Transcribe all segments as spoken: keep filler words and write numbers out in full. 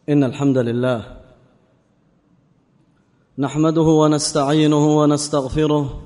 إن الحمد لله نحمده ونستعينه ونستغفره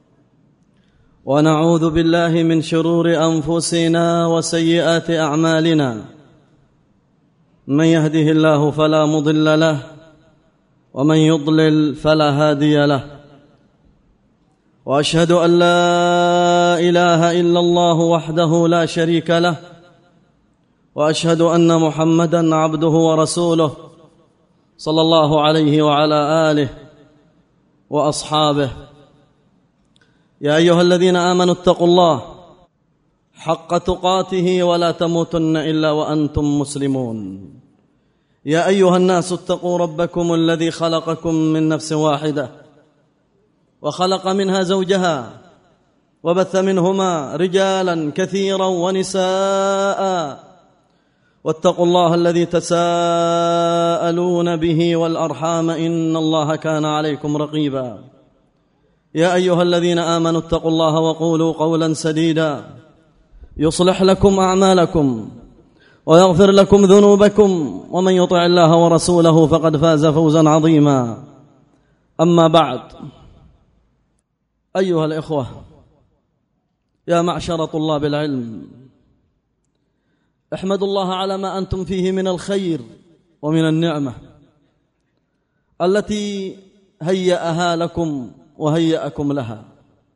ونعوذ بالله من شرور أنفسنا وسيئات أعمالنا. من يهده الله فلا مضل له ومن يضلل فلا هادي له، وأشهد أن لا إله إلا الله وحده لا شريك له، وأشهد أن محمدًا عبده ورسوله صلى الله عليه وعلى آله وأصحابه. يا أيها الذين آمنوا اتقوا الله حق تقاته ولا تموتن إلا وأنتم مسلمون. يا أيها الناس اتقوا ربكم الذي خلقكم من نفس واحدة وخلق منها زوجها وبث منهما رجالا كثيرا ونساء، واتقوا الله الذي تساءلون به والأرحام إن الله كان عليكم رقيبا. يا أيها الذين آمنوا اتقوا الله وقولوا قولا سديدا يصلح لكم أعمالكم ويغفر لكم ذنوبكم، ومن يطع الله ورسوله فقد فاز فوزا عظيما. أما بعد، أيها الإخوة، يا معشر طلاب العلم، احمدوا الله على ما أنتم فيه من الخير ومن النعمة التي هيأها لكم وهيأكم لها.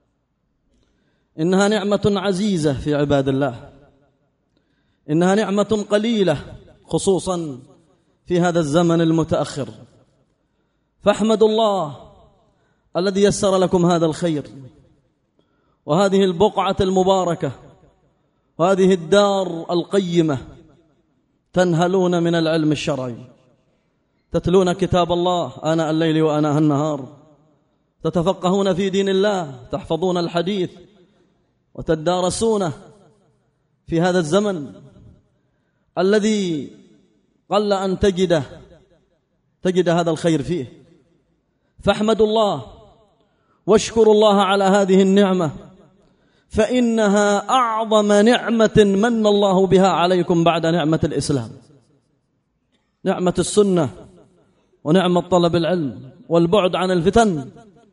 إنها نعمة عزيزة في عباد الله، إنها نعمة قليلة خصوصا في هذا الزمن المتأخر، فاحمدوا الله الذي يسر لكم هذا الخير وهذه البقعة المباركة وهذه الدار القيمة. تنهلون من العلم الشرعي، تتلون كتاب الله آناء الليل وآناء النهار، تتفقهون في دين الله، تحفظون الحديث وتدارسونه في هذا الزمن الذي قل أن تجده تجد هذا الخير فيه. فاحمدوا الله واشكروا الله على هذه النعمة، فإنها أعظم نعمة من الله بها عليكم بعد نعمة الإسلام، نعمة السنة ونعمة طلب العلم والبعد عن الفتن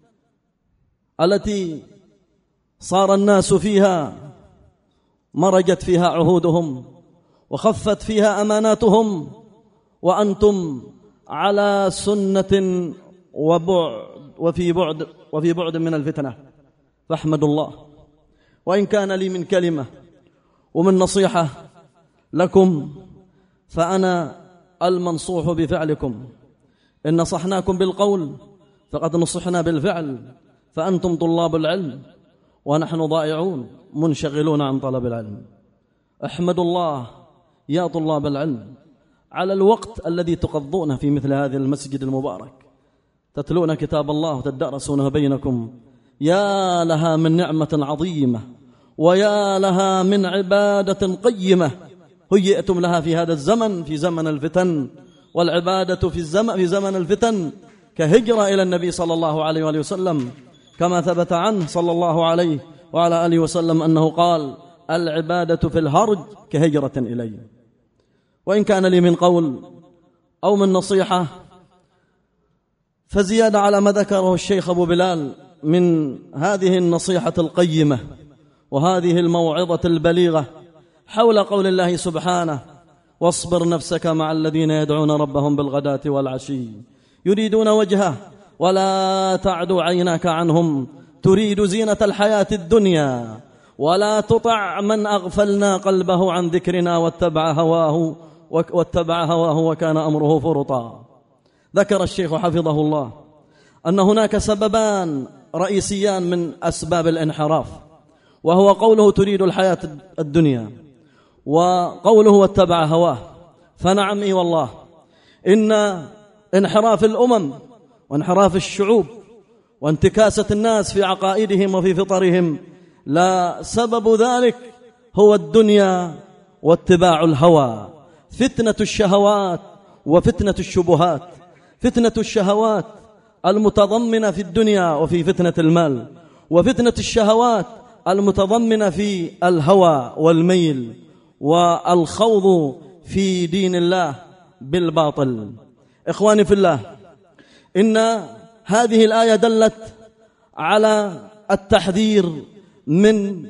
التي صار الناس فيها مرجت فيها عهودهم وخفت فيها أماناتهم، وأنتم على سنة وبعد وفي بعد وفي بعد من الفتنة. فاحمدوا الله. وإن كان لي من كلمة ومن نصيحة لكم فأنا المنصوح بفعلكم. إن نصحناكم بالقول فقد نصحنا بالفعل، فأنتم طلاب العلم ونحن ضائعون منشغلون عن طلب العلم. احمدوا الله يا طلاب العلم على الوقت الذي تقضونه في مثل هذا المسجد المبارك، تتلون كتاب الله وتدارسونه بينكم. يا لها من نعمة عظيمة ويا لها من عبادة قيمة هيئتم لها في هذا الزمن، في زمن الفتن. والعبادة في الزمن في زمن الفتن كهجرة إلى النبي صلى الله عليه وآله وسلم، كما ثبت عنه صلى الله عليه وعلى آله وسلم أنه قال: العبادة في الهرج كهجرة إلي. وإن كان لي من قول أو من نصيحة فزيادة على ما ذكره الشيخ أبو بلال من هذه النصيحة القيمة وهذه الموعظة البليغة حول قول الله سبحانه: واصبر نفسك مع الذين يدعون ربهم بالغداة والعشي يريدون وجهه ولا تعد عيناك عنهم تريد زينة الحياة الدنيا ولا تطع من أغفلنا قلبه عن ذكرنا واتبع هواه واتبع هواه وكان أمره فرطا. ذكر الشيخ حفظه الله أن هناك سببان رئيسيان من أسباب الانحراف، وهو قوله تريد الحياة الدنيا وقوله واتبع هواه. فنعم إي والله إن انحراف الأمم وانحراف الشعوب وانتكاسة الناس في عقائدهم وفي فطرهم لا سبب ذلك هو الدنيا واتباع الهوى، فتنة الشهوات وفتنة الشبهات. فتنة الشهوات المتضمنة في الدنيا وفي فتنة المال، وفتنة الشهوات المتضمنة في الهوى والميل والخوض في دين الله بالباطل. إخواني في الله، إن هذه الآية دلت على التحذير من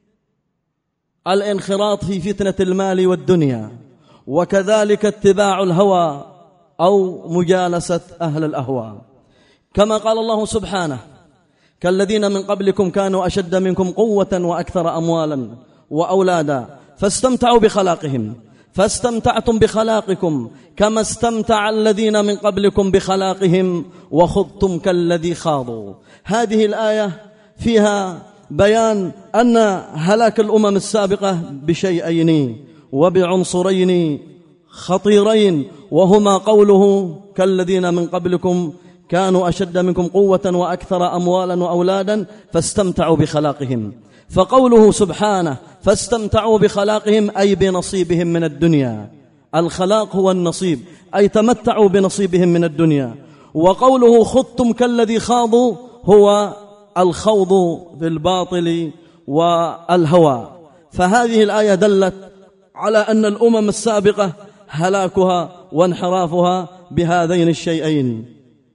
الانخراط في فتنة المال والدنيا، وكذلك اتباع الهوى أو مجالسة أهل الأهواء، كما قال الله سبحانه: كالذين من قبلكم كانوا أشد منكم قوة وأكثر أموالا وأولادا فاستمتعوا بخلاقهم فاستمتعتم بخلاقكم كما استمتع الذين من قبلكم بخلاقهم وخضتم كالذي خاضوا. هذه الآية فيها بيان أن هلاك الأمم السابقة بشيئين وبعنصرين خطيرين، وهما قوله: كالذين من قبلكم كانوا أشد منكم قوة وأكثر أموالا وأولادا فاستمتعوا بخلاقهم. فقوله سبحانه: فاستمتعوا بخلاقهم أي بنصيبهم من الدنيا. الخلاق هو النصيب، أي تمتعوا بنصيبهم من الدنيا. وقوله: خضتم كالذي خاضوا هو الخوض في الباطل والهوى. فهذه الآية دلت على أن الأمم السابقة هلاكها وانحرافها بهذين الشيئين.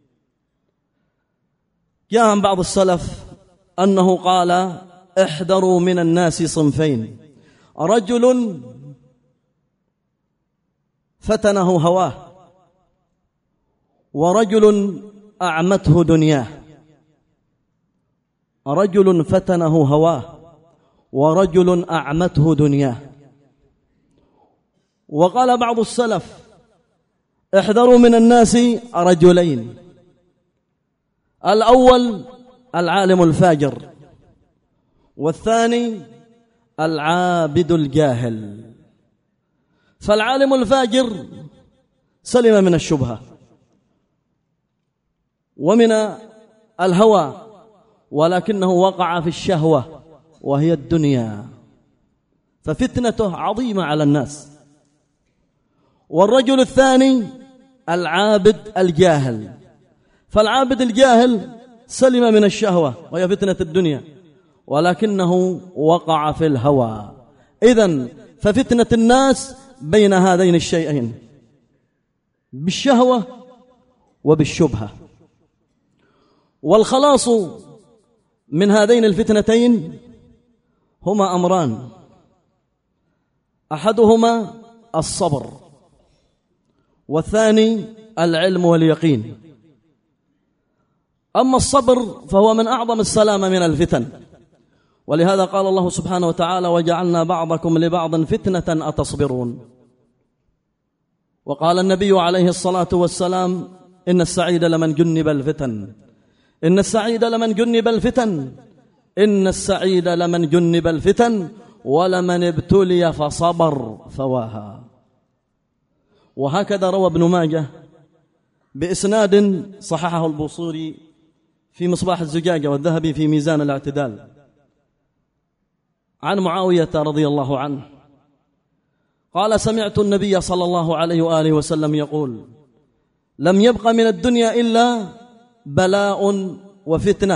جاء عن بعض السلف أنه قال: احذروا من الناس صنفين: رجل فتنه هواه، ورجل أعمته دنياه. رجل فتنه هواه ورجل أعمته دنياه. وقال بعض السلف: احذروا من الناس رجلين: الأول العالم الفاجر، والثاني العابد الجاهل. فالعالم الفاجر سلم من الشبهة ومن الهوى، ولكنه وقع في الشهوة وهي الدنيا، ففتنته عظيمة على الناس. والرجل الثاني العابد الجاهل، فالعابد الجاهل سلم من الشهوة وهي فتنة الدنيا، ولكنه وقع في الهوى. إذن ففتنة الناس بين هذين الشيئين، بالشهوة وبالشبهة. والخلاص من هذين الفتنتين هما أمران: أحدهما الصبر، والثاني العلم واليقين. أما الصبر فهو من أعظم السلامة من الفتن، ولهذا قال الله سبحانه وتعالى: وجعلنا بعضكم لبعض فتنة أتصبرون. وقال النبي عليه الصلاة والسلام: إن السعيد لمن جنب الفتن إن السعيد لمن جنب الفتن إن السعيد لمن جنب الفتن ولمن ابتلي فصبر فواها. وهكذا روى ابن ماجه بإسناد صححه البوصيري في مصباح الزجاجة والذهبي في ميزان الاعتدال عن معاوية رضي الله عنه قال: سمعت النبي صلى الله عليه وآله وسلم يقول: لم يبق من الدنيا إلا بلاء وفتنة،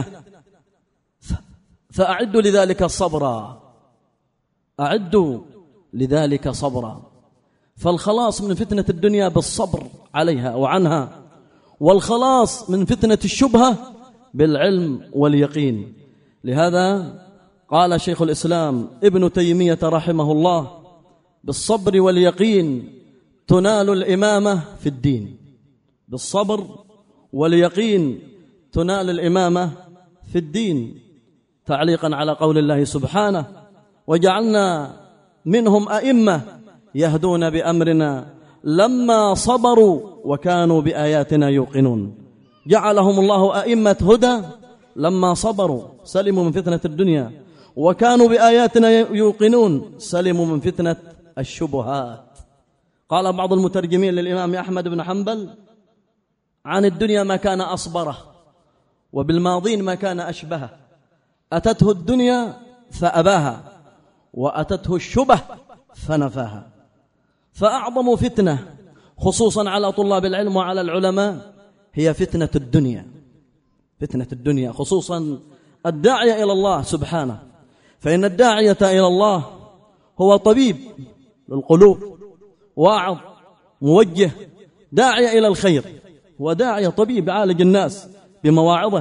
فأعدوا لذلك صبرا أعدوا لذلك صبرا. فالخلاص من فتنة الدنيا بالصبر عليها وعنها، والخلاص من فتنة الشبهة بالعلم واليقين. لهذا قال شيخ الإسلام ابن تيمية رحمه الله: بالصبر واليقين تنال الإمامة في الدين. بالصبر واليقين تنال الإمامة في الدين، تعليقا على قول الله سبحانه: وجعلنا منهم أئمة يهدون بأمرنا لما صبروا وكانوا بآياتنا يوقنون. جعلهم الله أئمة هدى لما صبروا، سلموا من فتنة الدنيا، وكانوا بآياتنا يوقنون، سلموا من فتنة الشبهات. قال بعض المترجمين للإمام أحمد بن حنبل: عن الدنيا ما كان أصبره، وبالماضين ما كان أشبهه. أتته الدنيا فأباها، وأتته الشبه فنفاها. فأعظم فتنة خصوصا على طلاب العلم وعلى العلماء هي فتنة الدنيا، فتنة الدنيا، خصوصا الداعية إلى الله سبحانه، فإن الداعية إلى الله هو طبيب للقلوب، واعظ موجه داعية إلى الخير، وداعية طبيب يعالج الناس بمواعظه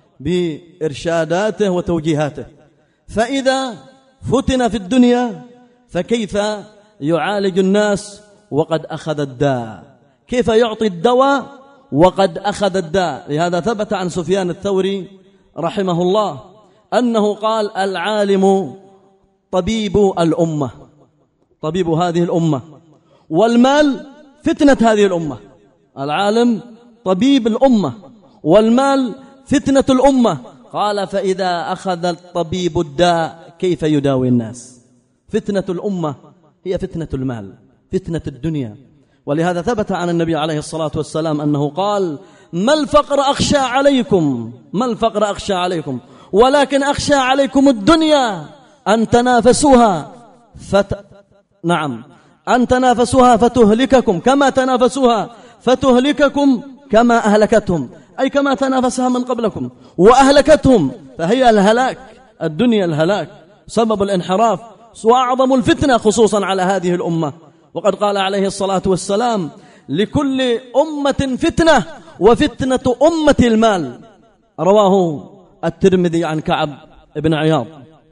بإرشاداته وتوجيهاته. فإذا فتن في الدنيا فكيف يعالج الناس وقد أخذ الداء؟ كيف يعطي الدواء وقد أخذ الداء؟ لهذا ثبت عن سفيان الثوري رحمه الله أنه قال: العالم طبيب الأمة، طبيب هذه الأمة، والمال فتنة هذه الأمة. العالم طبيب الأمة والمال فتنة الأمة. قال: فإذا أخذ الطبيب الداء كيف يداوي الناس؟ فتنة الأمة هي فتنة المال، فتنة الدنيا. ولهذا ثبت عن النبي عليه الصلاة والسلام أنه قال: ما الفقر أخشى عليكم، ما الفقر أخشى عليكم، ولكن أخشى عليكم الدنيا أن تنافسوها فت... نعم أن تنافسوها فتهلككم كما تنافسوها فتهلككم كما أهلكتهم، أي كما تنافسها من قبلكم وأهلكتهم. فهي الهلاك، الدنيا الهلاك، سبب الانحراف وأعظم الفتنة خصوصا على هذه الأمة. وقد قال عليه الصلاة والسلام: لكل أمة فتنة وفتنة أمة المال. رواه الترمذي عن كعب بن عياض.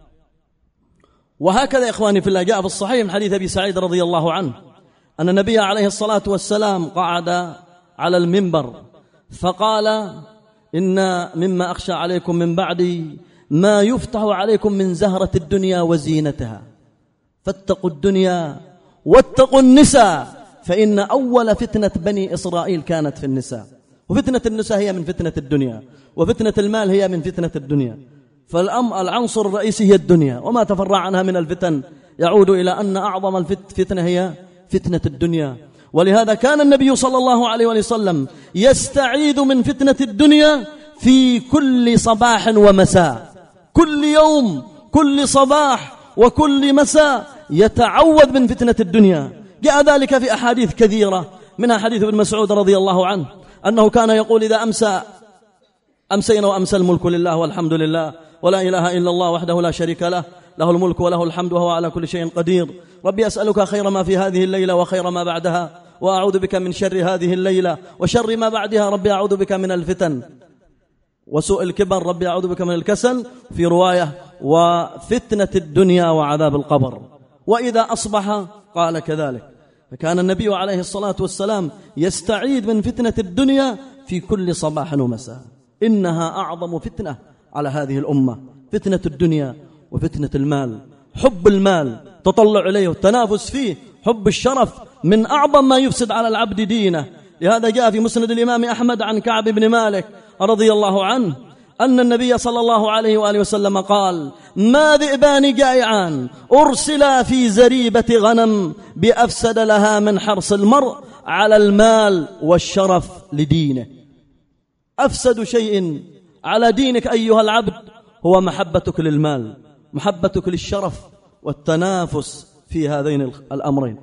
وهكذا يا إخواني في الله جاء في الصحيح من حديث أبي سعيد رضي الله عنه أن النبي عليه الصلاة والسلام قعد على المنبر فقال: إن مما أخشى عليكم من بعدي ما يفتح عليكم من زهرة الدنيا وزينتها، فاتقوا الدنيا واتقوا النساء، فإن أول فتنة بني إسرائيل كانت في النساء. وفتنة النساء هي من فتنة الدنيا، وفتنة المال هي من فتنة الدنيا. فالعنصر الرئيسي هي الدنيا، وما تفرع عنها من الفتن يعود إلى أن أعظم الفتنة هي فتنة الدنيا. ولهذا كان النبي صلى الله عليه وسلم يستعيذ من فتنة الدنيا في كل صباح ومساء، كل يوم، كل صباح وكل مساء يتعوذ من فتنة الدنيا. جاء ذلك في أحاديث كثيرة، منها حديث ابن مسعود رضي الله عنه أنه كان يقول: إذا أمسى أمسينا وأمسى الملك لله والحمد لله ولا إله إلا الله وحده لا شريك له، له الملك وله الحمد وهو على كل شيء قدير. ربي أسألك خير ما في هذه الليلة وخير ما بعدها، وأعوذ بك من شر هذه الليلة وشر ما بعدها. ربي أعوذ بك من الفتن وسوء الكبر، ربي أعوذ بك من الكسل، في رواية وفتنة الدنيا وعذاب القبر. وإذا أصبح قال كذلك. فكان النبي عليه الصلاة والسلام يستعيذ من فتنة الدنيا في كل صباح ومساء. إنها أعظم فتنة على هذه الأمة، فتنة الدنيا وفتنة المال. حب المال، تطلع إليه والتنافس فيه، حب الشرف من أعظم ما يفسد على العبد دينه. لهذا جاء في مسند الإمام أحمد عن كعب بن مالك رضي الله عنه أن النبي صلى الله عليه وآله وسلم قال: ما ذئبان جائعان أرسلا في زريبة غنم بأفسد لها من حرص المرء على المال والشرف لدينه. أفسد شيء على دينك أيها العبد هو محبتك للمال، محبتك للشرف والتنافس في هذين الأمرين.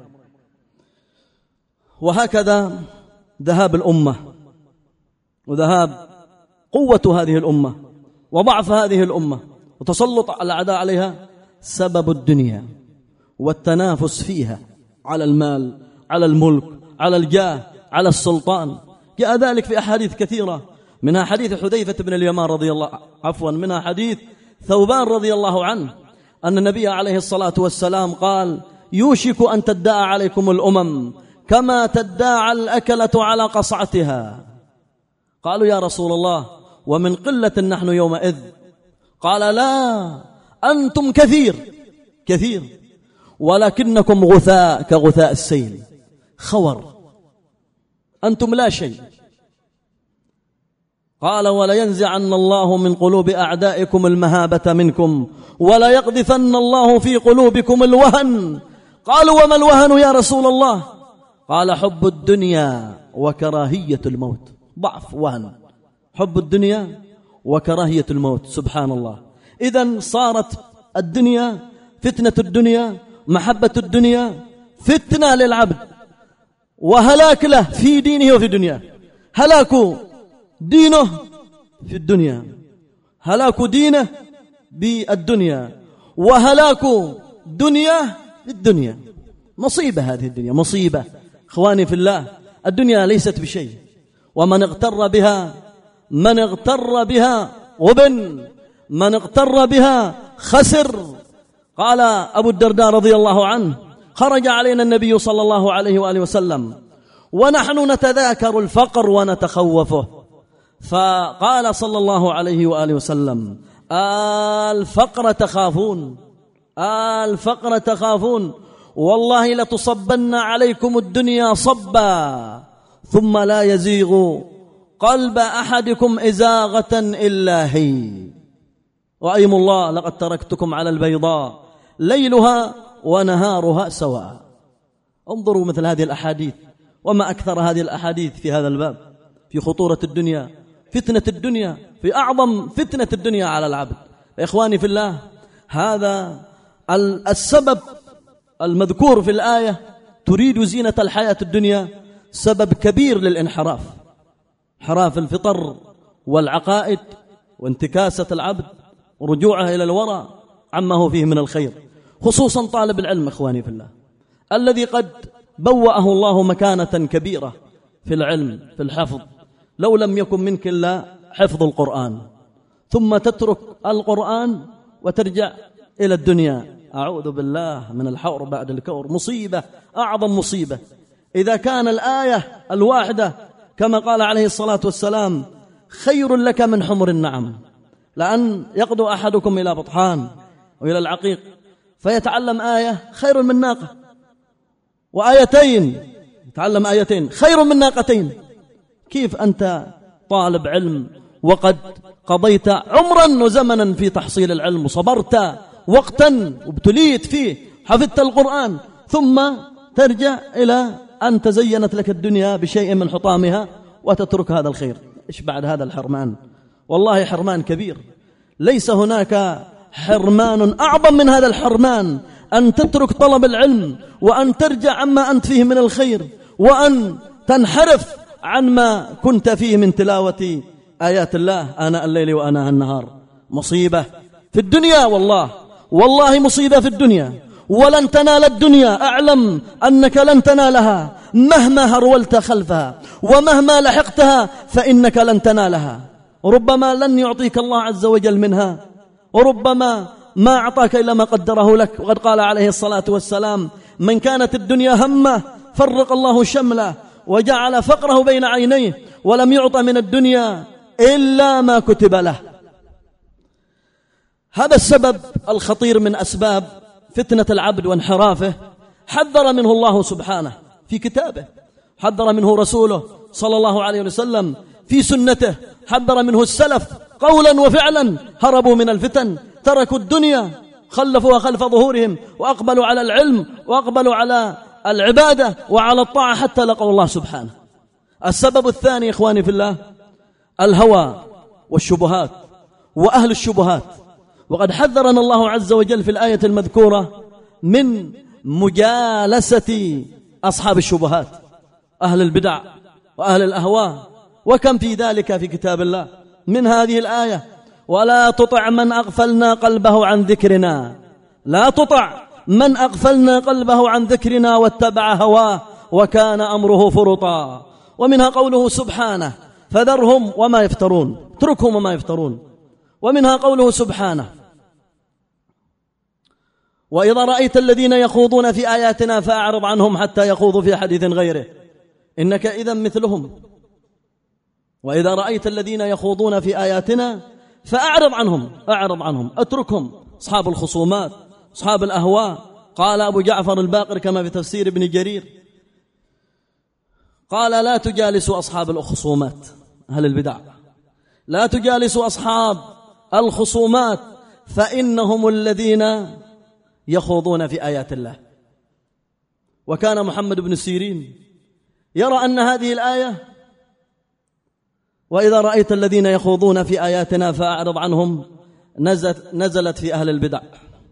وهكذا ذهاب الأمة وذهاب قوة هذه الأمة وضعف هذه الأمة وتسلط الأعداء عليها سبب الدنيا والتنافس فيها على المال، على الملك، على الجاه، على السلطان. جاء ذلك في أحاديث كثيرة، منها حديث حذيفة بن اليمان رضي الله عفوا منها حديث ثوبان رضي الله عنه أن النبي عليه الصلاة والسلام قال: يوشك أن تداعى عليكم الأمم كما تداعى الأكلة على قصعتها. قالوا: يا رسول الله ومن قلة نحن يومئذ؟ قال: لا، أنتم كثير كثير ولكنكم غثاء كغثاء السيل، خور، أنتم لا شيء. قال: ولا ينزعن الله من قلوب أعدائكم المهابة منكم ولا يقذفن الله في قلوبكم الوهن. قالوا: وما الوهن يا رسول الله؟ قال: حب الدنيا وكراهية الموت. ضعف، وهن، حب الدنيا وكراهية الموت. سبحان الله. إذن صارت الدنيا فتنة، الدنيا محبة الدنيا فتنة للعبد وهلاك له في دينه وفي دنياه. هلاك دينه في الدنيا، هلاك دينه بالدنيا، وهلاك دنياه في الدنيا. مصيبة هذه الدنيا، مصيبة إخواني في الله، الدنيا ليست بشيء، ومن اغتر بها من اغتر بها غبن، من اغتر بها خسر. قال أبو الدرداء رضي الله عنه: خرج علينا النبي صلى الله عليه وآله وسلم ونحن نتذاكر الفقر ونتخوفه، فقال صلى الله عليه وآله وسلم: الفقر تخافون، الفقر تخافون، والله لتصبن عليكم الدنيا صبا ثم لا يزيغ قلب أحدكم إزاغة إلا هي، وأيم الله لقد تركتكم على البيضاء ليلها ونهارها سواء. انظروا مثل هذه الأحاديث، وما أكثر هذه الأحاديث في هذا الباب، في خطورة الدنيا، فتنة الدنيا، في أعظم فتنة الدنيا على العبد. إخواني في الله، هذا السبب المذكور في الآية تريد زينة الحياة الدنيا سبب كبير للانحراف، انحراف الفطر والعقائد وانتكاسة العبد ورجوعه إلى الورى عما هو فيه من الخير، خصوصا طالب العلم إخواني في الله الذي قد بوأه الله مكانة كبيرة في العلم في الحفظ، لو لم يكن منك إلا حفظ القرآن، ثم تترك القرآن وترجع إلى الدنيا. أعوذ بالله من الحور بعد الكور، مصيبة، أعظم مصيبة. إذا كان الآية الواحدة كما قال عليه الصلاة والسلام خير لك من حمر النعم، لأن يقدو أحدكم إلى بطحان وإلى العقيق فيتعلم آية خير من ناقة، وآيتين يتعلم آيتين خير من ناقتين. كيف أنت طالب علم وقد قضيت عمرا وزمنا في تحصيل العلم وصبرت وقتا وابتليت فيه، حفظت القرآن، ثم ترجع إلى أن تزينت لك الدنيا بشيء من حطامها وتترك هذا الخير؟ إيش بعد هذا الحرمان؟ والله حرمان كبير، ليس هناك حرمان أعظم من هذا الحرمان، أن تترك طلب العلم وأن ترجع عما أنت فيه من الخير، وأن تنحرف عن ما كنت فيه من تلاوة آيات الله آناء الليل وآناء النهار. مصيبة في الدنيا، والله والله مصيبة في الدنيا، ولن تنال الدنيا، أعلم أنك لن تنالها مهما هرولت خلفها، ومهما لحقتها فإنك لن تنالها. ربما لن يعطيك الله عز وجل منها، وربما ما أعطاك إلا ما قدره لك. وقد قال عليه الصلاة والسلام: من كانت الدنيا همه فرق الله شمله وجعل فقره بين عينيه، ولم يعط من الدنيا إلا ما كتب له. هذا السبب الخطير من أسباب فتنة العبد وانحرافه حذر منه الله سبحانه في كتابه، حذر منه رسوله صلى الله عليه وسلم في سنته، حذر منه السلف قولا وفعلا، هربوا من الفتن، تركوا الدنيا، خلفوها خلف ظهورهم، وأقبلوا على العلم وأقبلوا على العبادة وعلى الطاعة حتى لقوا الله سبحانه. السبب الثاني إخواني في الله الهوى والشبهات وأهل الشبهات، وقد حذرنا الله عز وجل في الآية المذكورة من مجالسة أصحاب الشبهات، أهل البدع وأهل الأهواء، وكم في ذلك في كتاب الله من هذه الآية: ولا تطع من أغفلنا قلبه عن ذكرنا، لا تطع من أغفلنا قلبه عن ذكرنا واتبع هواه وكان أمره فرطا. ومنها قوله سبحانه: فذرهم وما يفترون، اتركهم وما يفترون. ومنها قوله سبحانه: وإذا رأيت الذين يخوضون في آياتنا فأعرض عنهم حتى يخوضوا في حديث غيره إنك إذا مثلهم. وإذا رأيت الذين يخوضون في آياتنا فأعرض عنهم، أعرض عنهم، أتركهم، أصحاب الخصومات، أصحاب الأهواء. قال أبو جعفر الباقر كما في تفسير ابن جرير، قال: لا تجالسوا أصحاب الخصومات، أهل البدع، لا تجالسوا أصحاب الخصومات فإنهم الذين يخوضون في آيات الله. وكان محمد بن سيرين يرى أن هذه الآية: وإذا رأيت الذين يخوضون في آياتنا فأعرض عنهم، نزلت في أهل البدع.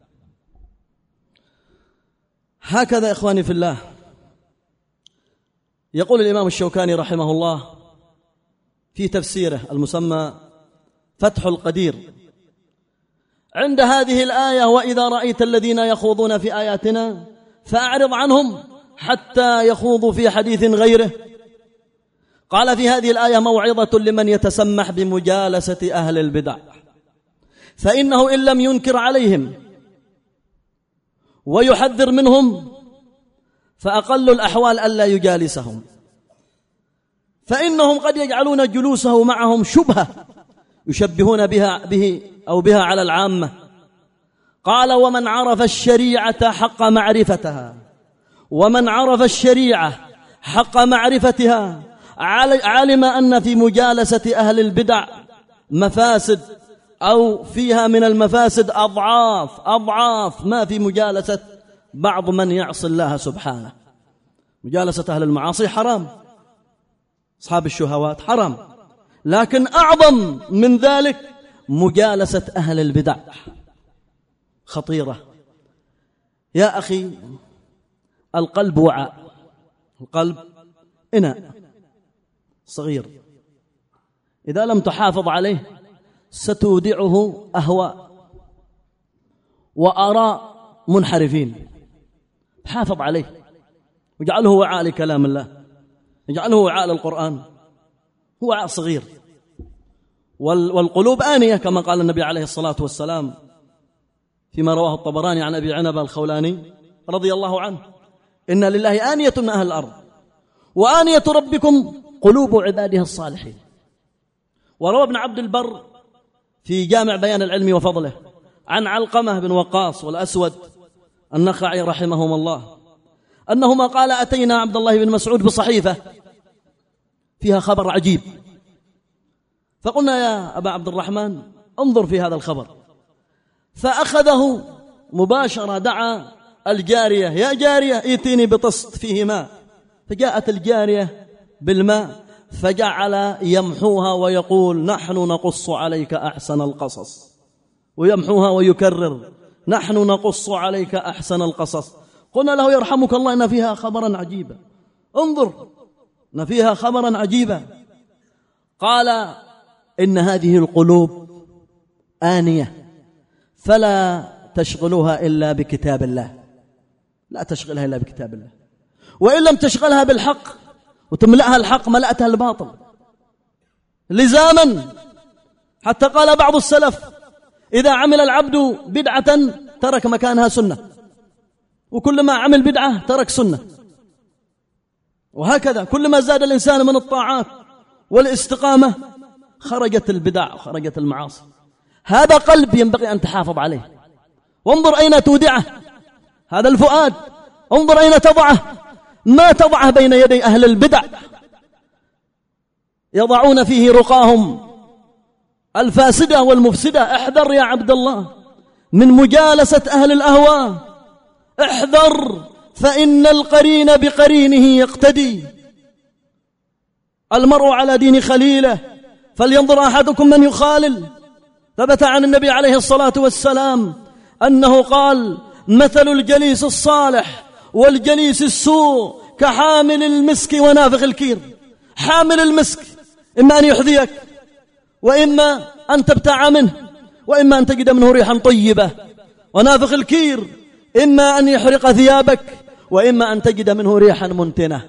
هكذا إخواني في الله يقول الإمام الشوكاني رحمه الله في تفسيره المسمى فتح القدير عند هذه الآية: وإذا رأيت الذين يخوضون في آياتنا فأعرض عنهم، حتى يخوضوا في حديث غيره. قال في هذه الآية موعظة لمن يتسمح بمجالسة أهل البدع، فإنه إن لم ينكر عليهم ويحذر منهم فأقل الأحوال ألا يجالسهم، فإنهم قد يجعلون جلوسه معهم شبهة يشبهون بها به أو بها على العامة. قال ومن عرف الشريعة حق معرفتها، ومن عرف الشريعة حق معرفتها علم أن في مجالسة أهل البدع مفاسد، أو فيها من المفاسد أضعاف أضعاف ما في مجالسة بعض من يعصي الله سبحانه. مجالسة أهل المعاصي حرام، أصحاب الشهوات حرام، لكن أعظم من ذلك مجالسة أهل البدع خطيرة. يا أخي القلب وعاء، القلب إناء صغير، إذا لم تحافظ عليه ستودعه أهواء وآراء منحرفين. حافظ عليه واجعله وعاء لكلام الله، اجعله وعاء للقرآن. هو وعاء صغير، والقلوب آنية كما قال النبي عليه الصلاة والسلام فيما رواه الطبراني عن أبي عنبة الخولاني رضي الله عنه: إن لله آنية من أهل الأرض وآنية ربكم قلوب عباده الصالحين. وروى ابن عبد البر في جامع بيان العلم وفضله عن علقمة بن وقاص والأسود النخعي رحمهما الله أنهما قال: أتينا عبد الله بن مسعود بصحيفة فيها خبر عجيب، فقلنا يا أبا عبد الرحمن انظر في هذا الخبر، فأخذه مباشرة، دعا الجارية: يا جارية ائتيني بطست فيه ماء، فجاءت الجارية بالماء فجعل يمحوها ويقول: نحن نقص عليك أحسن القصص، ويمحوها ويكرر: نحن نقص عليك أحسن القصص. قلنا له: يرحمك الله، إن فيها خبرا عجيبا، انظر إن فيها خبرا عجيبا. قال: إن هذه القلوب آنية فلا تشغلها إلا بكتاب الله، لا تشغلها إلا بكتاب الله، وإن لم تشغلها بالحق وتملأها الحق ملأتها الباطل لزاما. حتى قال بعض السلف: إذا عمل العبد بدعة ترك مكانها سنة، وكلما عمل بدعة ترك سنة، وهكذا كلما زاد الإنسان من الطاعات والاستقامة خرجت البدع وخرجت المعاصي. هذا قلب ينبغي أن تحافظ عليه، وانظر أين تودعه. هذا الفؤاد انظر أين تضعه، ما تضعه بين يدي أهل البدع يضعون فيه رقاهم الفاسدة والمفسدة. احذر يا عبد الله من مجالسة أهل الأهواء، احذر، فإن القرين بقرينه يقتدي. المرء على دين خليله فلينظر أحدكم من يخالل. ثبت عن النبي عليه الصلاة والسلام أنه قال: مثل الجليس الصالح والجليس السوء كحامل المسك ونافخ الكير. حامل المسك إما أن يحذيك، وإما أن تبتاع منه، وإما أن تجد منه ريحا طيبة. ونافخ الكير إما أن يحرق ثيابك، وإما أن تجد منه ريحا منتنة.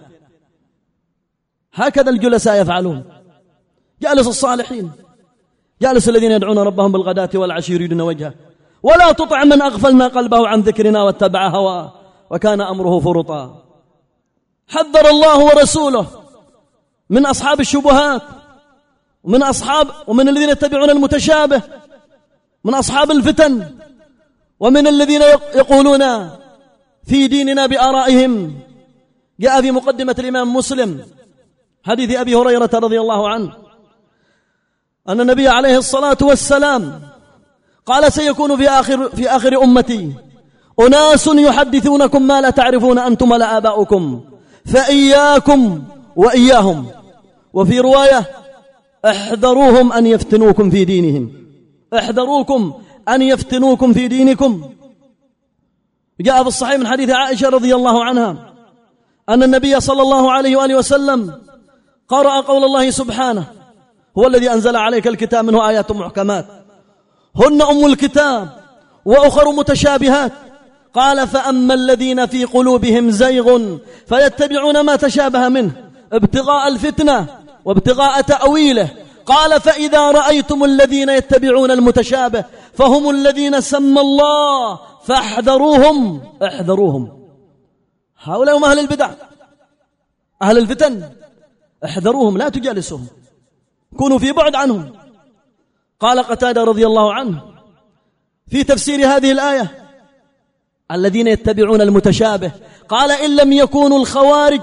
هكذا الجلساء يفعلون. جالس الصالحين، جالس الذين يدعون ربهم بالغداة والعشي يريدون وجهه. ولا تطع من أغفلنا قلبه عن ذكرنا واتبع هواه وكان أمره فرطا. حذر الله ورسوله من أصحاب الشبهات، ومن أصحاب ومن الذين يتبعون المتشابه، من أصحاب الفتن، ومن الذين يقولون في ديننا بآرائهم. جاء في مقدمة الإمام مسلم حديث أبي هريرة رضي الله عنه أن النبي عليه الصلاة والسلام قال: سيكون في آخر, في آخر أمتي أناس يحدثونكم ما لا تعرفون أنتم ولا آباؤكم، فإياكم وإياهم. وفي رواية: احذروهم أن يفتنوكم في دينهم، احذروكم أن يفتنوكم في دينكم. جاء في الصحيح من حديث عائشة رضي الله عنها أن النبي صلى الله عليه وآله وسلم قرأ قول الله سبحانه: هو الذي أنزل عليك الكتاب منه آيات محكمات هن أم الكتاب وأخر متشابهات قال فأما الذين في قلوبهم زيغ فيتبعون ما تشابه منه ابتغاء الفتنة وابتغاء تأويله. قال فإذا رأيتم الذين يتبعون المتشابه فهم الذين سمى الله فاحذروهم احذروهم. هؤلاء هم أهل البدع أهل الفتن، احذروهم لا تجالسهم، كونوا في بعد عنهم. قال قتادة رضي الله عنه في تفسير هذه الآية الذين يتبعون المتشابه، قال إن لم يكونوا الخوارج،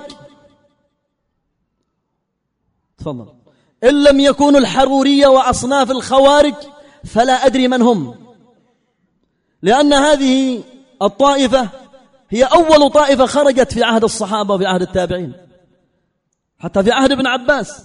تفضل، إن لم يكونوا الحرورية وأصناف الخوارج فلا أدري من هم، لأن هذه الطائفة هي أول طائفة خرجت في عهد الصحابة وفي عهد التابعين، حتى في عهد ابن عباس،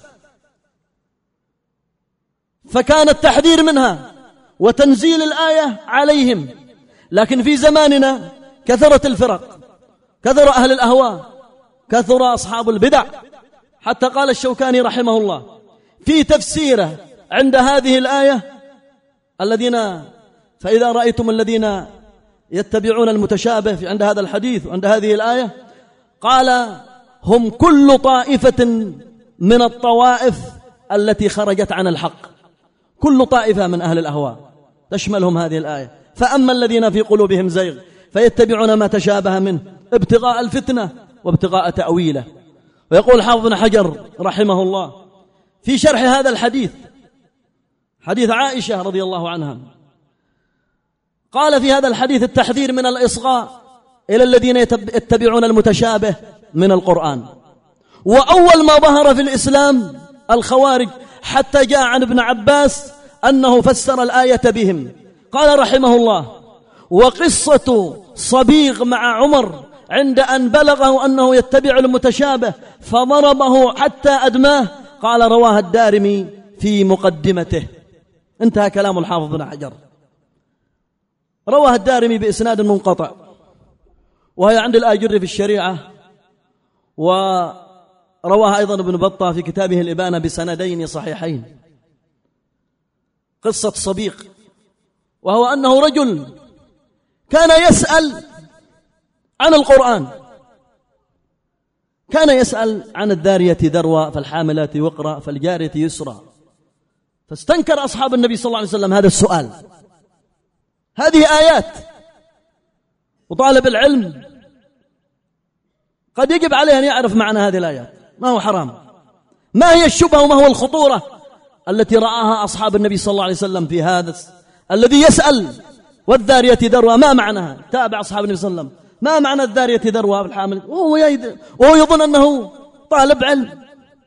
فكان التحذير منها وتنزيل الآية عليهم. لكن في زماننا كثرت الفرق، كثر أهل الأهواء، كثر أصحاب البدع، حتى قال الشوكاني رحمه الله في تفسيره عند هذه الآية الذين فإذا رأيتم الذين يتبعون المتشابه في عند هذا الحديث وعند هذه الآية، قال هم كل طائفة من الطوائف التي خرجت عن الحق، كل طائفة من أهل الأهواء تشملهم هذه الآية. فأما الذين في قلوبهم زيغ فيتبعون ما تشابه منه ابتغاء الفتنة وابتغاء تأويله. ويقول حافظ بن حجر رحمه الله في شرح هذا الحديث، حديث عائشة رضي الله عنها، قال في هذا الحديث التحذير من الإصغاء إلى الذين يتبعون المتشابه من القرآن. وأول ما ظهر في الإسلام الخوارج، حتى جاء عن ابن عباس أنه فسر الآية بهم. قال رحمه الله وقصة صبيغ مع عمر عند أن بلغه أنه يتبع المتشابه فضربه حتى أدماه، قال رواها الدارمي في مقدمته. انتهى كلام الحافظ بن حجر. رواها الدارمي بإسناد منقطع، وهي عند الآجري في الشريعة، ورواها أيضا ابن بطة في كتابه الإبانة بسندين صحيحين. قصة صبيغ، وهو أنه رجل كان يسأل عن القرآن، كان يسأل عن الذارية ذروة فالحاملات وقرا فالجارية يسرا، فاستنكر أصحاب النبي صلى الله عليه وسلم هذا السؤال. هذه آيات، وطالب العلم قد يجب عليه أن يعرف معنى هذه الآيات، ما هو حرام، ما هي الشبهة وما هو الخطورة التي رآها أصحاب النبي صلى الله عليه وسلم في هذا الذي يسأل والذارية ذروة ما معناها. تابع أصحاب النبي صلى الله عليه وسلم ما معنى الذارية ذروة بالحامل، وهو, وهو يظن أنه طالب علم.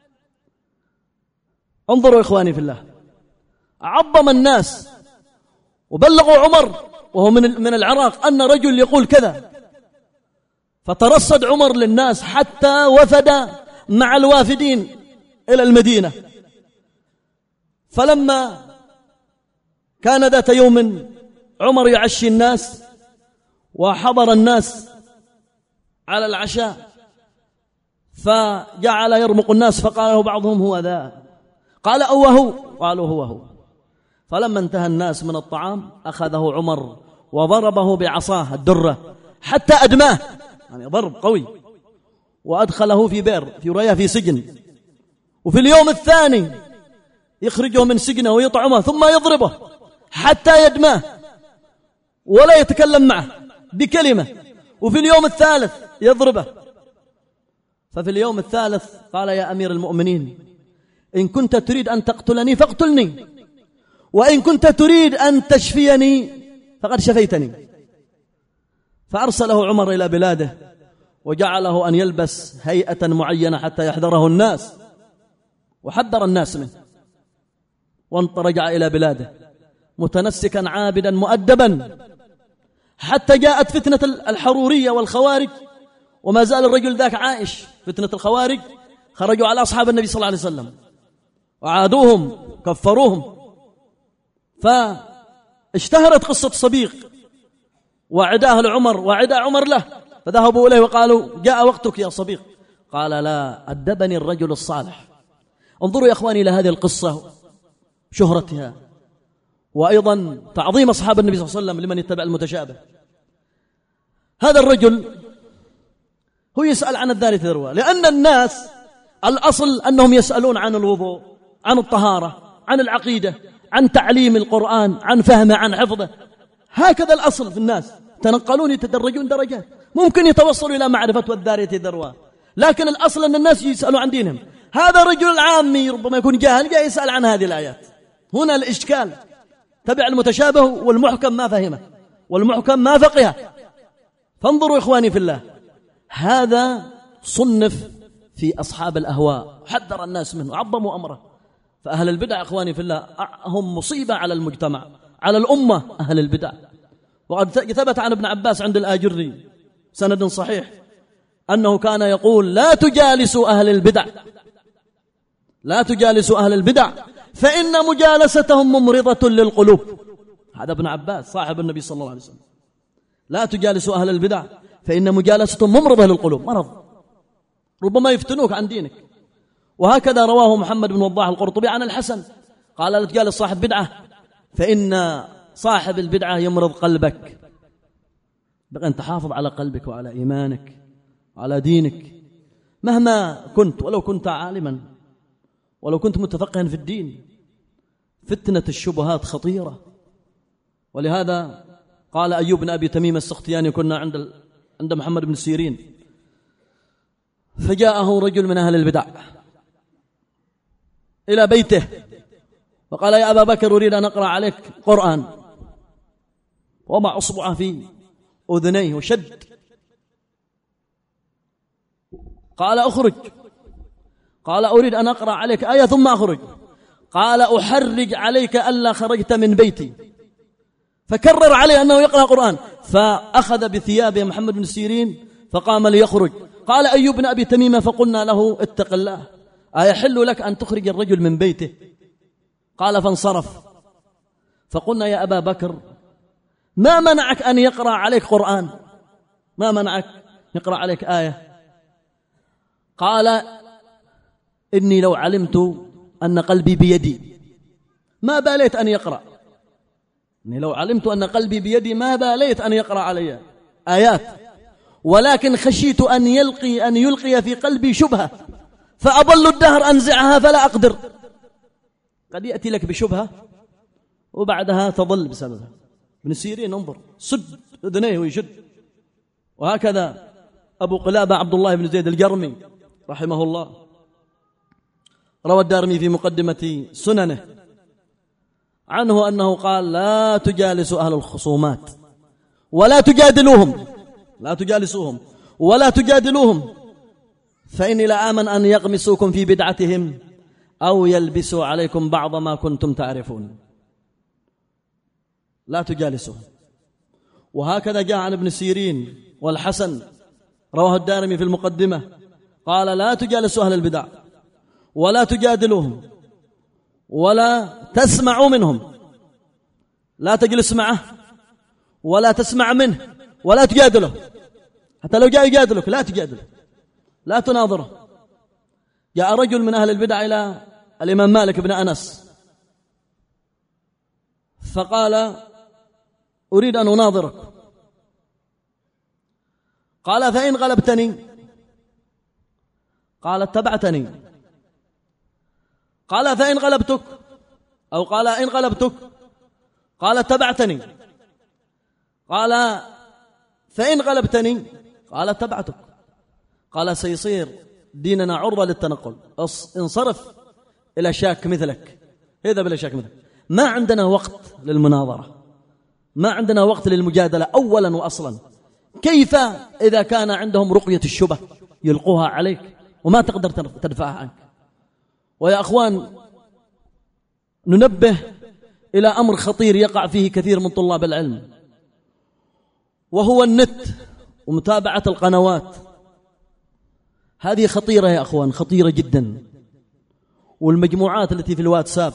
انظروا إخواني في الله، عظم الناس وبلغوا عمر وهو من من العراق أن رجل يقول كذا، فترصد عمر للناس حتى وفد مع الوافدين إلى المدينة. فلما كان ذات يوم عمر يعشي الناس وحضر الناس على العشاء، فجعل يرمق الناس، فقال له بعضهم هو ذا، قال أو هو، قالوا هو هو. فلما انتهى الناس من الطعام أخذه عمر وضربه بعصاه الدرة حتى أدماه، يعني ضرب قوي، وأدخله في بئر في رواية في سجن. وفي اليوم الثاني يخرجه من سجنه ويطعمه ثم يضربه حتى يدماه ولا يتكلم معه بكلمة. وفي اليوم الثالث يضربه. ففي اليوم الثالث قال يا أمير المؤمنين إن كنت تريد أن تقتلني فاقتلني، وإن كنت تريد أن تشفيني فقد شفيتني. فأرسله عمر إلى بلاده وجعله أن يلبس هيئة معينة حتى يحذره الناس، وحذر الناس منه، ورجع إلى بلاده متنسكا عابدا مؤدبا، حتى جاءت فتنة الحرورية والخوارج، وما زال الرجل ذاك عائش. فتنة الخوارج خرجوا على أصحاب النبي صلى الله عليه وسلم وعادوهم كفروهم، فاشتهرت قصة صبيغ وعداه لعمر وعدا عمر له، فذهبوا إليه وقالوا جاء وقتك يا صبيغ، قال لا، أدبني الرجل الصالح. انظروا يا أخواني إلى هذه القصة، شهرتها، وأيضا تعظيم أصحاب النبي صلى الله عليه وسلم لمن يتبع المتشابه. هذا الرجل هو يسأل عن الدارة ذروة، لأن الناس الأصل أنهم يسألون عن الوضوء، عن الطهارة، عن العقيدة، عن تعليم القرآن، عن فهمه، عن حفظه. هكذا الأصل في الناس، تنقلون يتدرجون درجات، ممكن يتوصلوا إلى معرفة والدارة ذروة، لكن الأصل أن الناس يسألوا عن دينهم. هذا رجل عامي ربما يكون جاهل جاء يسأل عن هذه الآيات. هنا الإشكال، تبع المتشابه والمحكم ما فهمه والمحكم ما فقهه. فانظروا إخواني في الله، هذا صنف في أصحاب الأهواء، حذر الناس منه، عظموا أمره. فأهل البدع إخواني في الله هم مصيبة على المجتمع، على الأمة أهل البدع. وقد ثبت عن ابن عباس عند الآجري سند صحيح أنه كان يقول: لا تجالسوا أهل البدع، لا تجالسوا أهل البدع فإن مجالستهم ممرضة للقلوب. هذا ابن عباس صاحب النبي صلى الله عليه وسلم. لا تجالسوا أهل البدع فإن مجالستهم ممرضة للقلوب، مرض، ربما يفتنوك عن دينك. وهكذا رواه محمد بن وضاح القرطبي عن الحسن قال: لا تجالس صاحب بدعة فإن صاحب البدعة يمرض قلبك. بقى أن تحافظ على قلبك وعلى إيمانك وعلى دينك مهما كنت، ولو كنت عالما، ولو كنت متفقها في الدين. فتنة الشبهات خطيرة. ولهذا قال أيوب بن أبي تميم السختياني: كنا عند عند محمد بن سيرين فجاءه رجل من أهل البدع إلى بيته وقال: يا أبا بكر أريد أن أقرأ عليك قرآن. وضع أصبعه في أذنيه وشد. قال: أخرج. قال: أريد أن أقرأ عليك آية ثم أخرج. قال: أحرج عليك ألا خرجت من بيتي. فكرر عليه أنه يقرأ قرآن، فأخذ بثيابه محمد بن سيرين فقام ليخرج. قال أيوب بن أبي تميمة: فقلنا له: اتق الله، أيحل لك أن تخرج الرجل من بيته؟ قال: فانصرف. فقلنا: يا أبا بكر، ما منعك أن يقرأ عليك قرآن؟ ما منعك يقرأ عليك آية؟ قال: إني لو علمت أن قلبي بيدي ما باليت أن يقرأ. إني لو علمت أن قلبي بيدي ما باليت أن يقرأ علي آيات، ولكن خشيت أن يلقي أن يلقي في قلبي شبهة فأضل الدهر أنزعها فلا أقدر. قد يأتي لك بشبهة وبعدها تضل بسببها. ابن سيرين انظر، سد أذنيه ويشد. وهكذا أبو قلابة عبد الله بن زيد الجرمي رحمه الله روى الدارمي في مقدمة سننه عنه أنه قال: لا تجالسوا أهل الخصومات ولا تجادلوهم، لا تجالسوهم ولا تجادلوهم، فإني لآمن أن يغمسوكم في بدعتهم أو يلبسوا عليكم بعض ما كنتم تعرفون. لا تجالسوهم. وهكذا جاء عن ابن سيرين والحسن رواه الدارمي في المقدمة قال: لا تجالسوا أهل البدع ولا تجادلوهم ولا تسمعوا منهم. لا تجلس معه ولا تسمع منه ولا تجادله، حتى لو جاء يجادلك لا تجادله، لا تناظره. جاء رجل من أهل البدع إلى الإمام مالك بن أنس فقال: أريد أن أناظرك. قال: فإن غلبتني؟ قال: اتبعتني. قال: فإن غلبتك؟ أو قال: إن غلبتك؟ قال: اتبعتني. قال: فإن غلبتني؟ قال: اتبعتك. قال: سيصير ديننا عرضة للتنقل، انصرف إلى شاك مثلك، اذهب إلى شاك مثلك. ما عندنا وقت للمناظرة، ما عندنا وقت للمجادلة أولا وأصلا. كيف إذا كان عندهم رقية الشبه يلقوها عليك وما تقدر تدفعها عنك؟ ويا أخوان، ننبه إلى أمر خطير يقع فيه كثير من طلاب العلم، وهو النت ومتابعة القنوات. هذه خطيرة يا أخوان، خطيرة جدا. والمجموعات التي في الواتساب،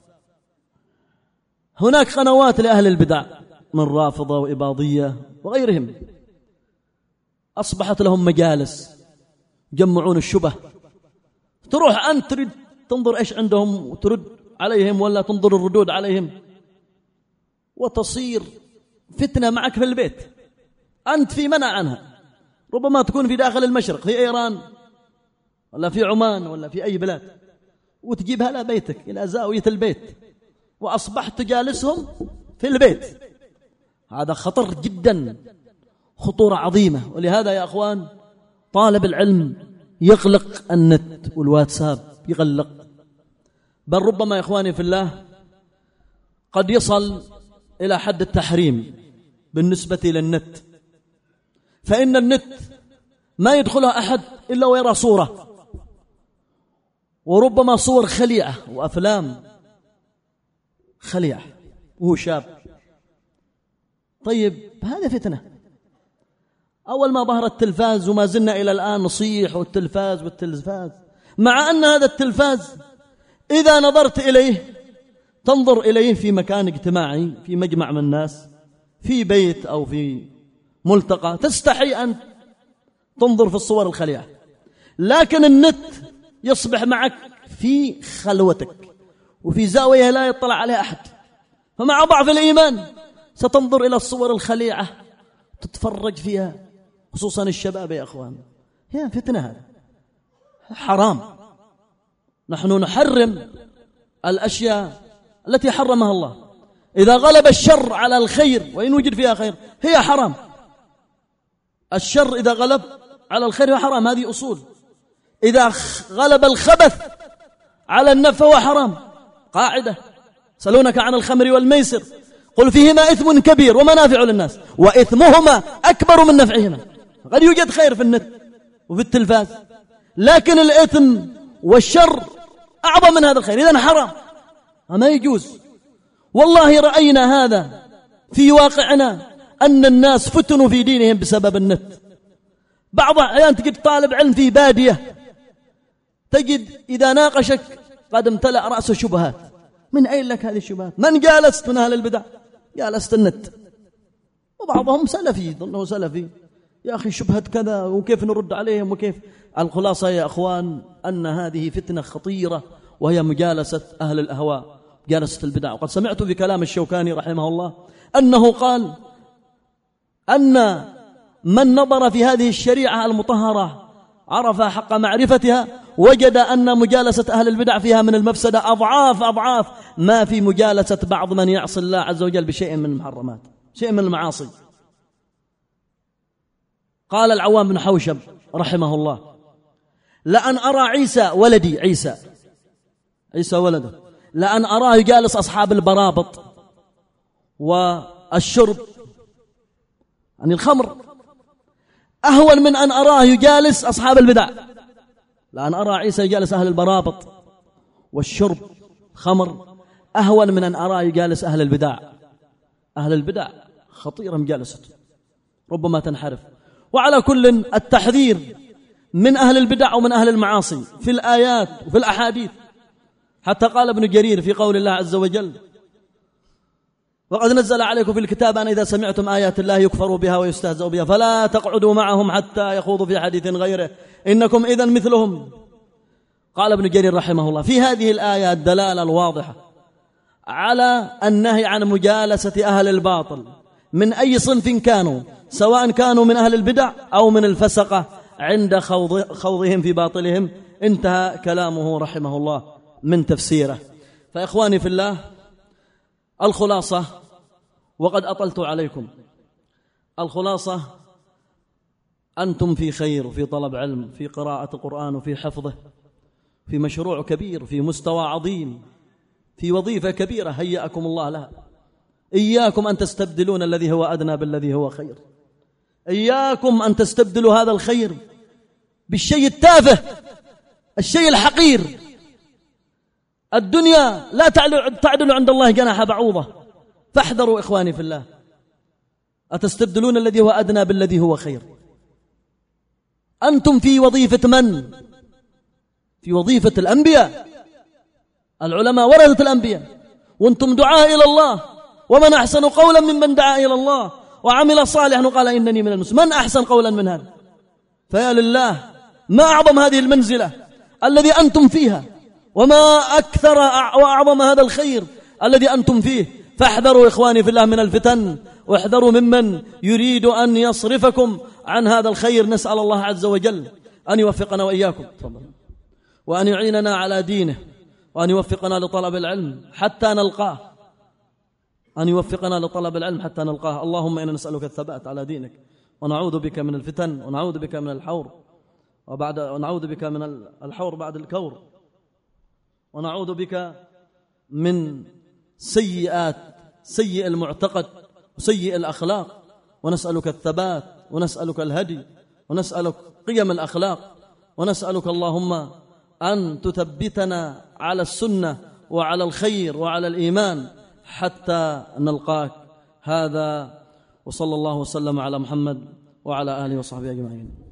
هناك قنوات لأهل البدع من رافضة وإباضية وغيرهم، أصبحت لهم مجالس يجمعون الشبه. تروح أنت تريد تنظر إيش عندهم وترد عليهم، ولا تنظر الردود عليهم، وتصير فتنة معك في البيت. أنت في منع عنها، ربما تكون في داخل المشرق في إيران ولا في عمان ولا في أي بلاد، وتجيبها إلى بيتك إلى زاوية البيت، وأصبحت تجالسهم في البيت. هذا خطر جدا، خطورة عظيمة. ولهذا يا أخوان طالب العلم يغلق النت والواتساب، يغلق. بل ربما يا إخواني في الله قد يصل إلى حد التحريم بالنسبة للنت، فإن النت ما يدخلها أحد إلا ويرى صورة، وربما صور خليعة وأفلام خليعة وهو شاب. طيب هذا فتنة. أول ما ظهر التلفاز، وما زلنا إلى الآن نصيح والتلفاز والتلفاز، مع أن هذا التلفاز إذا نظرت إليه تنظر إليه في مكان اجتماعي، في مجمع من الناس، في بيت أو في ملتقى، تستحي أن تنظر في الصور الخليعة. لكن النت يصبح معك في خلوتك وفي زاوية لا يطلع عليها أحد، فمع ضعف الإيمان ستنظر إلى الصور الخليعة تتفرج فيها، خصوصا الشباب يا أخوان. هي فتنة، هذا حرام. نحن نحرم الأشياء التي حرمها الله. إذا غلب الشر على الخير وإن وجد فيها خير هي حرام. الشر إذا غلب على الخير هو حرام، هذه أصول. إذا غلب الخبث على النفع فهو حرام، قاعدة. سألونك عن الخمر والميسر قل فيهما إثم كبير ومنافع للناس وإثمهما أكبر من نفعهما. قد يوجد خير في النت وفي التلفاز، لكن الإثم والشر أعظم من هذا الخير، إذن حرام، ما يجوز. والله رأينا هذا في واقعنا، أن الناس فتنوا في دينهم بسبب النت. بعض الأحيان تجد طالب علم في بادية، تجد إذا ناقشك قد امتلأ رأسه شبهات. من أين لك هذه الشبهات؟ من جالست من أهل البدع؟ جالست النت. وبعضهم سلفي، ظنه سلفي، يا أخي شبهة كذا وكيف نرد عليهم وكيف. الخلاصة يا أخوان أن هذه فتنة خطيرة، وهي مجالسة أهل الأهواء، مجالسة البدع. وقد سمعت في كلام الشوكاني رحمه الله أنه قال أن من نظر في هذه الشريعة المطهرة عرف حق معرفتها، وجد أن مجالسة أهل البدع فيها من المفسدة أضعاف أضعاف ما في مجالسة بعض من يعصي الله عز وجل بشيء من المحرمات، شيء من المعاصي. قال العوام بن حوشب رحمه الله لأن أرى عيسى ولدي، عيسى عيسى ولده، لأن أراه يجالس أصحاب البرابط والشرب يعني الخمر أهون من أن أراه يجالس أصحاب البدع. لأن أرى عيسى يجالس أهل البرابط والشرب خمر أهون من أن أراه يجالس أهل البدع. أهل البدع خطيرة مجالسته، ربما تنحرف. وعلى كل التحذير من أهل البدع ومن أهل المعاصي في الآيات وفي الأحاديث. حتى قال ابن جرير في قول الله عز وجل وقد نزل عليكم في الكتاب أن إذا سمعتم آيات الله يكفر بها ويستهزأ بها فلا تقعدوا معهم حتى يخوضوا في حديث غيره إنكم إذن مثلهم. قال ابن جرير رحمه الله في هذه الآية الدلالة الواضحة على النهي عن مجالسة أهل الباطل من أي صنف كانوا، سواء كانوا من أهل البدع أو من الفسقة عند خوض خوضهم في باطلهم. انتهى كلامه رحمه الله من تفسيره. فإخواني في الله، الخلاصة، وقد أطلت عليكم، الخلاصة أنتم في خير، في طلب علم، في قراءة القرآن وفي حفظه، في مشروع كبير، في مستوى عظيم، في وظيفة كبيرة هيأكم الله لها. إياكم أن تستبدلون الذي هو أدنى بالذي هو خير. إياكم أن تستبدلوا هذا الخير بالشيء التافه، الشيء الحقير. الدنيا لا تعدل عند الله جناح بعوضة، فاحذروا إخواني في الله. أتستبدلون الذي هو أدنى بالذي هو خير. أنتم في وظيفة من؟ في وظيفة الأنبياء. العلماء ورثة الأنبياء، وأنتم دعاء إلى الله. ومن أحسن قولا ممن دعا إلى الله وعمل صالحا وقال إنني من المسلمين. من أحسن قولا من هذا؟ فيا لله، ما أعظم هذه المنزلة الذي أنتم فيها، وما أكثر وأعظم هذا الخير الذي أنتم فيه. فاحذروا إخواني في الله من الفتن، واحذروا ممن يريد أن يصرفكم عن هذا الخير. نسأل الله عز وجل أن يوفقنا وإياكم وأن يعيننا على دينه، وأن يوفقنا لطلب العلم حتى نلقاه، أن يوفقنا لطلب العلم حتى نلقاه. اللهم إنا نسألك الثبات على دينك، ونعوذ بك من الفتن، ونعوذ بك من الحور وبعد ونعوذ بك من الحور بعد الكور، ونعوذ بك من سيئات سيء المعتقد وسيء الأخلاق، ونسألك الثبات، ونسألك الهدي، ونسألك قيم الأخلاق، ونسألك اللهم أن تثبتنا على السنة وعلى الخير وعلى الإيمان حتى نلقاك. هذا وصلى الله وسلم على محمد وعلى آله وصحبه أجمعين.